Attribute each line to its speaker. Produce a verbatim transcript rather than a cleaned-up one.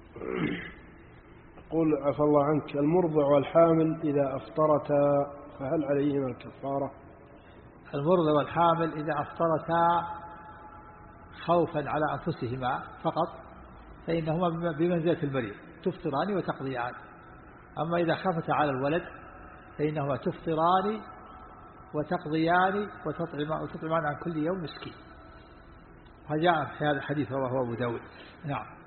Speaker 1: قل عفى الله عنك، المرضع والحامل إذا أفطرتا فهل عليهما الكفارة؟
Speaker 2: المرضع والحامل إذا أفطرتا خوفا على أنفسهما فقط فإنهما بمنزلة المريض، تفطران وتقضيان. أما إذا خفت على الولد فإنهما تفطران وتقضيان وتطعمان عن كل يوم مسكين. هذا في هذا الحديث رواه أبو داود. نعم.